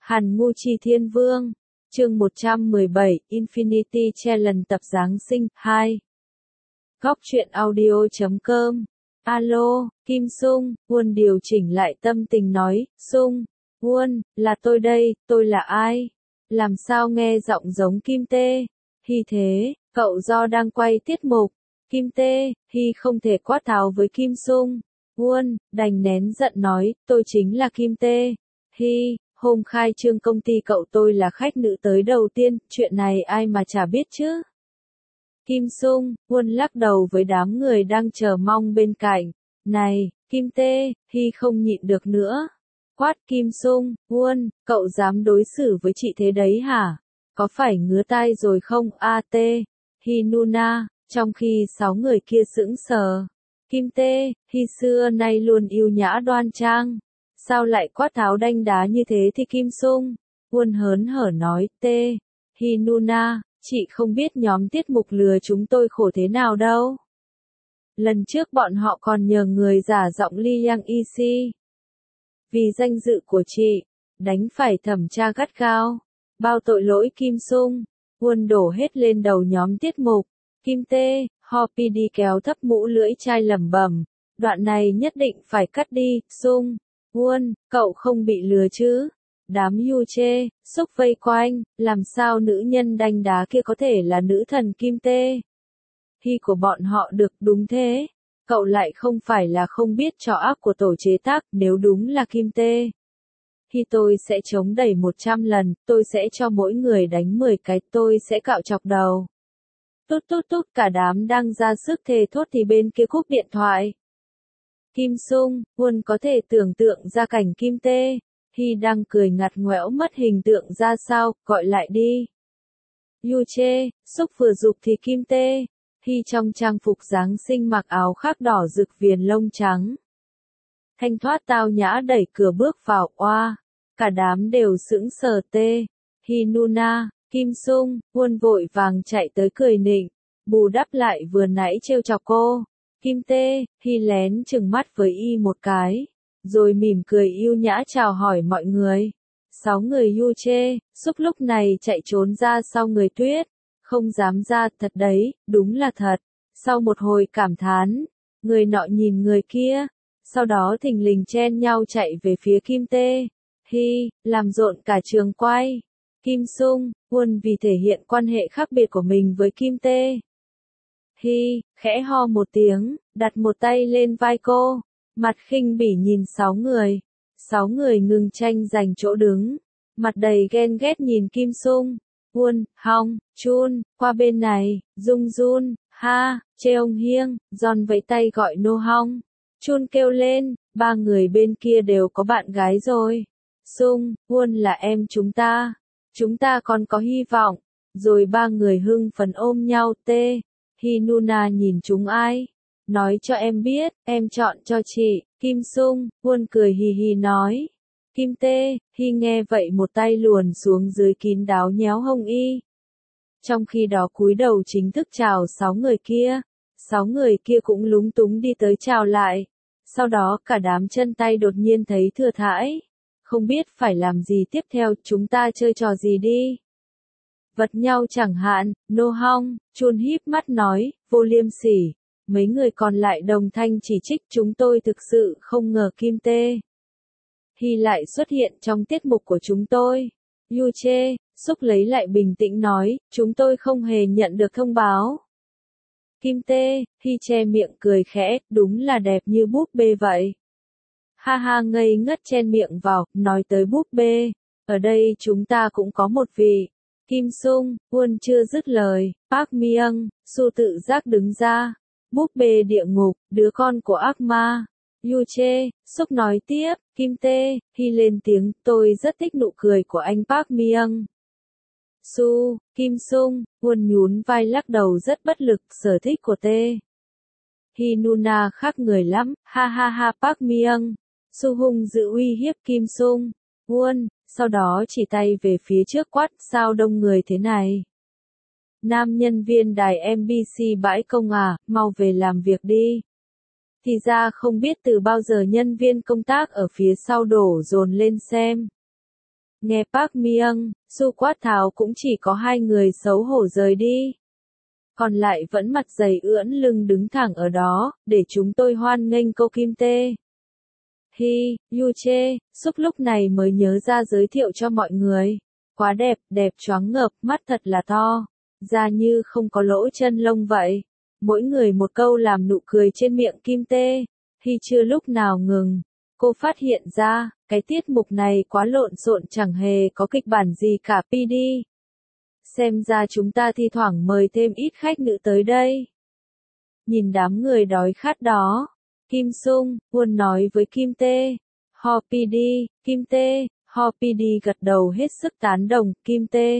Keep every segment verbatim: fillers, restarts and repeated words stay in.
Hàn Ngu Chi Thiên Vương, chương một trăm mười bảy, Infinity Challenge tập Giáng sinh, hai. Góc truyện audio chấm com. Alo, Kim Sung, Won điều chỉnh lại tâm tình nói, Sung, Won, là tôi đây, tôi là ai? Làm sao nghe giọng giống Kim Tê? Hi thế, cậu do đang quay tiết mục. Kim Tê, Hi không thể quát tháo với Kim Sung. Won, đành nén giận nói, tôi chính là Kim Tê. Hi, hôm khai trương công ty cậu tôi là khách nữ tới đầu tiên, chuyện này ai mà chả biết chứ. Kim Sung, Won lắc đầu với đám người đang chờ mong bên cạnh. Này, Kim Tê, Hi không nhịn được nữa. Quát Kim Sung, Won, cậu dám đối xử với chị thế đấy hả? Có phải ngứa tai rồi không? A T, Hi Nuna, trong khi sáu người kia sững sờ. Kim Tê, Hi xưa nay luôn yêu nhã đoan trang. Sao lại quát tháo đanh đá như thế thì Kim Sung? Won hớn hở nói, T, Hi Nuna, chị không biết nhóm tiết mục lừa chúng tôi khổ thế nào đâu. Lần trước bọn họ còn nhờ người giả giọng Lee Yang Isi. Vì danh dự của chị, đánh phải thẩm tra gắt gao. Bao tội lỗi Kim Sung, Won đổ hết lên đầu nhóm tiết mục. Kim Tê, Hoppy đi kéo thấp mũ lưỡi chai lẩm bẩm. Đoạn này nhất định phải cắt đi, Sung. Won, cậu không bị lừa chứ? Đám yu chê, xúc vây quanh, làm sao nữ nhân đanh đá kia có thể là nữ thần Kim Tê? Hi của bọn họ được, đúng thế. Cậu lại không phải là không biết trò ác của tổ chế tác, nếu đúng là Kim Tê. Hi tôi sẽ chống đẩy một trăm lần, tôi sẽ cho mỗi người đánh mười cái, tôi sẽ cạo chọc đầu. Tút tút tút, cả đám đang ra sức thề thốt thì bên kia cúp điện thoại. Kim Sung, Won có thể tưởng tượng ra cảnh Kim Tê. Hi đang cười ngặt ngoẽo mất hình tượng ra sao, gọi lại đi. Yu chê, xúc vừa dục thì Kim Tê. Hi trong trang phục Giáng sinh mặc áo khác đỏ rực viền lông trắng. Thanh thoát tao nhã đẩy cửa bước vào, oa. Cả đám đều sững sờ tê. Hi Nuna, Kim Sung, Won vội vàng chạy tới cười nịnh. Bù đắp lại vừa nãy trêu chọc cô. Kim Tê, Hi lén chừng mắt với y một cái. Rồi mỉm cười yêu nhã chào hỏi mọi người. Sáu người yu chê, xúc lúc này chạy trốn ra sau người Tuyết. Không dám ra, thật đấy, đúng là thật. Sau một hồi cảm thán, người nọ nhìn người kia. Sau đó thình lình chen nhau chạy về phía Kim Tê. Hi, làm rộn cả trường quay. Kim Sung, Won vì thể hiện quan hệ khác biệt của mình với Kim Tê. Hi, khẽ ho một tiếng, đặt một tay lên vai cô. Mặt khinh bỉ nhìn sáu người. Sáu người ngừng tranh giành chỗ đứng. Mặt đầy ghen ghét nhìn Kim Sung. Won, Hong, Chun, qua bên này, Dung Jun, Ha, Cheong Hieng, John vẫy tay gọi No Hong. Chun kêu lên, ba người bên kia đều có bạn gái rồi. Sung, Won là em chúng ta. Chúng ta còn có hy vọng. Rồi ba người hưng phấn ôm nhau tê. Hi Nuna nhìn chúng ai? Nói cho em biết, em chọn cho chị. Kim Sung, Won cười hì hì nói. Kim Tê, Hi nghe vậy một tay luồn xuống dưới kín đáo nhéo hông y. Trong khi đó cúi đầu chính thức chào sáu người kia. Sáu người kia cũng lúng túng đi tới chào lại. Sau đó cả đám chân tay đột nhiên thấy thừa thãi. Không biết phải làm gì tiếp theo, chúng ta chơi trò gì đi. Vật nhau chẳng hạn, No Hong, Chun híp mắt nói, vô liêm sỉ. Mấy người còn lại đồng thanh chỉ trích chúng tôi thực sự không ngờ Kim Tê. Hi lại xuất hiện trong tiết mục của chúng tôi. Yu chê, xúc lấy lại bình tĩnh nói, chúng tôi không hề nhận được thông báo. Kim Tê, Hi che miệng cười khẽ, đúng là đẹp như búp bê vậy. Ha ha ngây ngất chen miệng vào, nói tới búp bê. Ở đây chúng ta cũng có một vị. Kim Sung, Won chưa dứt lời, Park Myung, Su tự giác đứng ra. Búp bê địa ngục, đứa con của ác ma. Yu chê, xúc nói tiếp, Kim Tê, Hi lên tiếng, tôi rất thích nụ cười của anh Park Myung. Su, Kim Sung, Won nhún vai lắc đầu rất bất lực, sở thích của Tê. Hi Nuna khác người lắm, ha ha ha Park Myung. Su hung giữ uy hiếp Kim Sung. Won, sau đó chỉ tay về phía trước quát, sao đông người thế này? Nam nhân viên đài em bê xê bãi công à, mau về làm việc đi. Thì ra không biết từ bao giờ nhân viên công tác ở phía sau đổ dồn lên xem. Nghe Park Myung, Su quát tháo cũng chỉ có hai người xấu hổ rời đi. Còn lại vẫn mặt dày ưỡn lưng đứng thẳng ở đó, để chúng tôi hoan nghênh cô Kim Tae. Hi, Yu Che, Súc lúc này mới nhớ ra giới thiệu cho mọi người. Quá đẹp, đẹp choáng ngợp, mắt thật là to. Da như không có lỗ chân lông vậy. Mỗi người một câu làm nụ cười trên miệng Kim Tae. Hi chưa lúc nào ngừng. Cô phát hiện ra, cái tiết mục này quá lộn xộn chẳng hề có kịch bản gì cả pê đê. Xem ra chúng ta thi thoảng mời thêm ít khách nữ tới đây. Nhìn đám người đói khát đó. Kim Sung, Won nói với Kim Tae. Ho pê đê, Kim Tae, Ho pê đê gật đầu hết sức tán đồng, Kim Tae.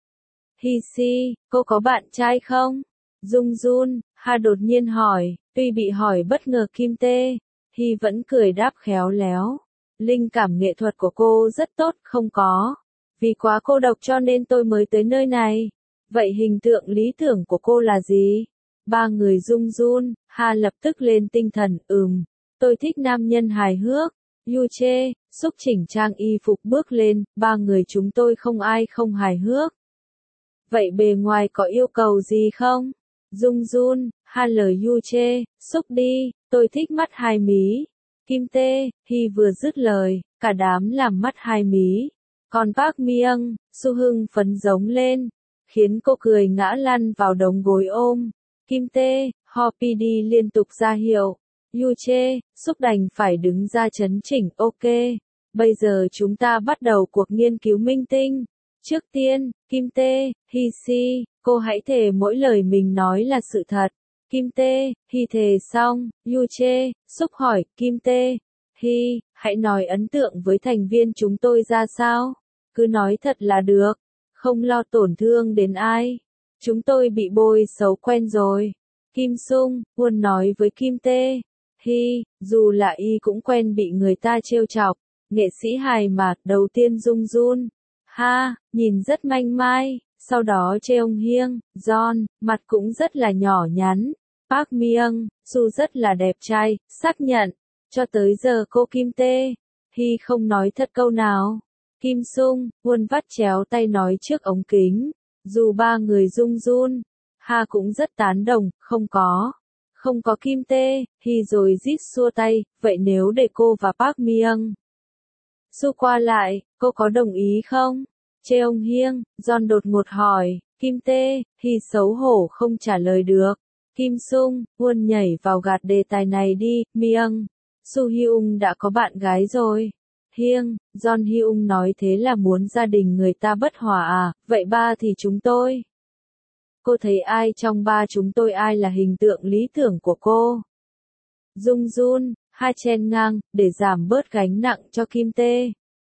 Hi Si, cô có bạn trai không? Dung Jun, Ha đột nhiên hỏi, tuy bị hỏi bất ngờ Kim Tae. Hi vẫn cười đáp khéo léo. Linh cảm nghệ thuật của cô rất tốt, không có. Vì quá cô độc cho nên tôi mới tới nơi này. Vậy hình tượng lý tưởng của cô là gì? Ba người Dung Jun, Ha lập tức lên tinh thần, ừm. Tôi thích nam nhân hài hước. Yu Che, Súc chỉnh trang y phục bước lên, ba người chúng tôi không ai không hài hước. Vậy bề ngoài có yêu cầu gì không? Dung Jun, Ha lời Yu Che, Súc đi, tôi thích mắt hai mí. Kim Tae, Hi vừa dứt lời, cả đám làm mắt hai mí. Còn Park Myung, Su hưng phấn giống lên, khiến cô cười ngã lăn vào đống gối ôm. Kim Tae, Ho pê đê liên tục ra hiệu. Yu Che, Súc đành phải đứng ra chấn chỉnh, ok. Bây giờ chúng ta bắt đầu cuộc nghiên cứu minh tinh. Trước tiên, Kim Tae, Hi Si, cô hãy thề mỗi lời mình nói là sự thật. Kim Tae, Hi thề xong, Yu Che, Súc hỏi, Kim Tae, Hi, hãy nói ấn tượng với thành viên chúng tôi ra sao? Cứ nói thật là được, không lo tổn thương đến ai. Chúng tôi bị bôi xấu quen rồi. Kim Sung, Won nói với Kim Tae, Hi, dù là y cũng quen bị người ta trêu chọc. Nghệ sĩ hài mà, đầu tiên Dung Jun. Ha, nhìn rất manh mai, sau đó Cheong Hiêng, John, mặt cũng rất là nhỏ nhắn. Park Myung, Su rất là đẹp trai, xác nhận. Cho tới giờ cô Kim Tae, Hi không nói thật câu nào. Kim Sung, Won vắt chéo tay nói trước ống kính. Dù ba người Dung Jun, Ha cũng rất tán đồng, không có. Không có Kim Tae, Hi rồi rít xua tay, vậy nếu để cô và Park Myung Su qua lại, cô có đồng ý không? Cheong Hiêng, John đột ngột hỏi, Kim Tae, Hi xấu hổ không trả lời được. Kim Sung, Won nhảy vào gạt đề tài này đi, Myung, Su Hyung đã có bạn gái rồi. Hiêng, John Hyung nói thế là muốn gia đình người ta bất hòa à, vậy ba thì chúng tôi. Cô thấy ai trong ba chúng tôi ai là hình tượng lý tưởng của cô? Dung Jun, Ha chen ngang, để giảm bớt gánh nặng cho Kim Tae.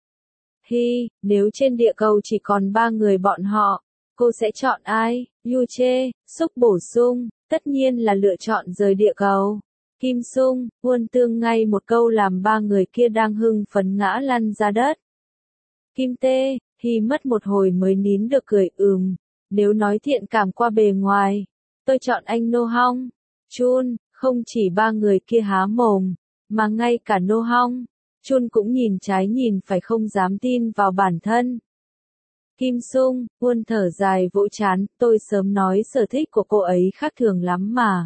Hi, nếu trên địa cầu chỉ còn ba người bọn họ, cô sẽ chọn ai? Yu Che, Súc bổ sung, tất nhiên là lựa chọn rời địa cầu. Kim Sung, Won tương ngay một câu làm ba người kia đang hưng phấn ngã lăn ra đất. Kim Tae, Hi mất một hồi mới nín được cười, ừm, nếu nói thiện cảm qua bề ngoài, tôi chọn anh No Hong. Chun, không chỉ ba người kia há mồm, mà ngay cả No Hong, Chun cũng nhìn trái nhìn phải không dám tin vào bản thân. Kim Sung, Won thở dài vỗ trán, tôi sớm nói sở thích của cô ấy khác thường lắm mà.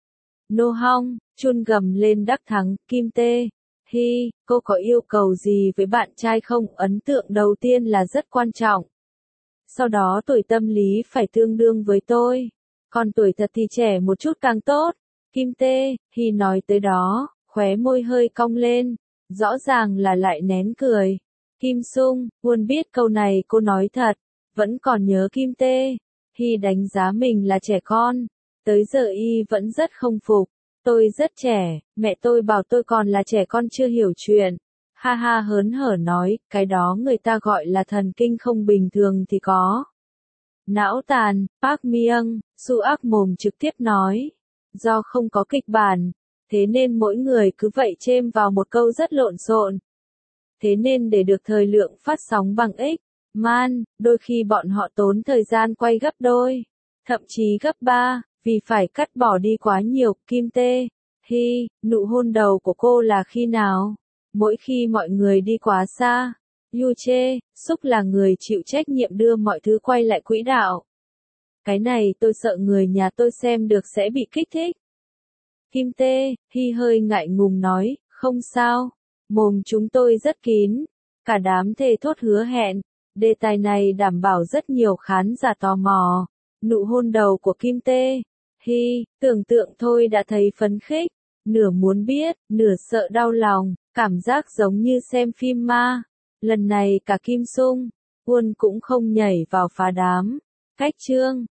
No Hong, Chun gầm lên đắc thắng, Kim Tae, Hi, cô có yêu cầu gì với bạn trai không? Ấn tượng đầu tiên là rất quan trọng. Sau đó tuổi tâm lý phải tương đương với tôi. Còn tuổi thật thì trẻ một chút càng tốt. Kim Tae, Hi nói tới đó, khóe môi hơi cong lên. Rõ ràng là lại nén cười. Kim Sung, Won biết câu này cô nói thật. Vẫn còn nhớ Kim Tae. Hi đánh giá mình là trẻ con. Tới giờ y vẫn rất không phục. Tôi rất trẻ, mẹ tôi bảo tôi còn là trẻ con chưa hiểu chuyện. Ha ha hớn hở nói, cái đó người ta gọi là thần kinh không bình thường thì có. Não tàn, Park Myung, Su ác mồm trực tiếp nói. Do không có kịch bản, thế nên mỗi người cứ vậy chêm vào một câu rất lộn xộn. Thế nên để được thời lượng phát sóng bằng X, man, đôi khi bọn họ tốn thời gian quay gấp đôi, thậm chí gấp ba, vì phải cắt bỏ đi quá nhiều. Kim Tae, Hi, nụ hôn đầu của cô là khi nào? Mỗi khi mọi người đi quá xa, Yu chê, Súc là người chịu trách nhiệm đưa mọi thứ quay lại quỹ đạo. Cái này tôi sợ người nhà tôi xem được sẽ bị kích thích. Kim Tê, Hi hơi ngại ngùng nói, không sao, mồm chúng tôi rất kín. Cả đám thề thốt hứa hẹn, đề tài này đảm bảo rất nhiều khán giả tò mò. Nụ hôn đầu của Kim Tê, Hi, tưởng tượng thôi đã thấy phấn khích, nửa muốn biết, nửa sợ đau lòng, cảm giác giống như xem phim ma. Lần này cả Kim Sung, Won cũng không nhảy vào phá đám. Cách chương